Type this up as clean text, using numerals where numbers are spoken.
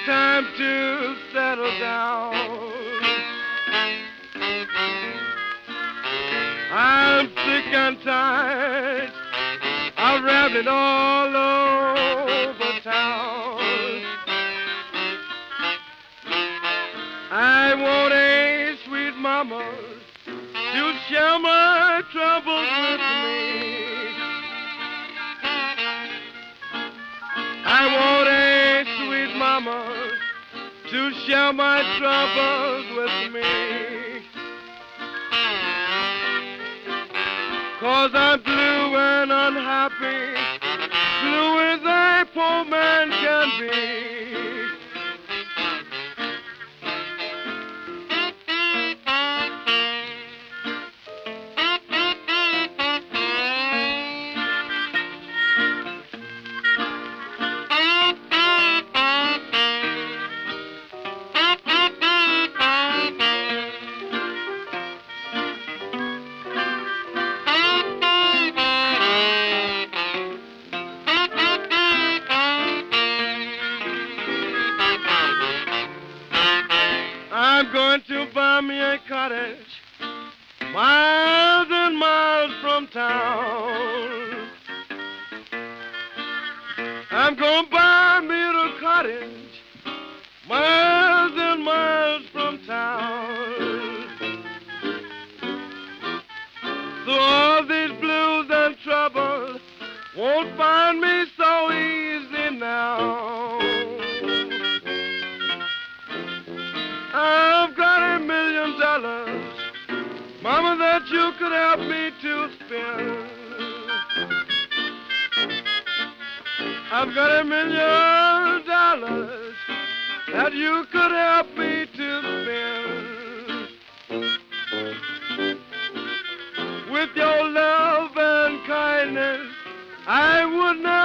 time to settle down. I'm sick and tired of rambling all over town. I want a sweet mama to share my troubles with me. I want a sweet mama to share my troubles with me. 'Cause I'm blue and unhappy, blue as a poor man can be. I'm going to buy me a cottage miles and miles from town. I'm going to buy me a cottage miles and miles from town. So all these blues and troubles won't find me so easy now. I've got $1 million, Mama, that you could help me to spend. I've got $1 million that you could help me to spend. With your love and kindness, I would not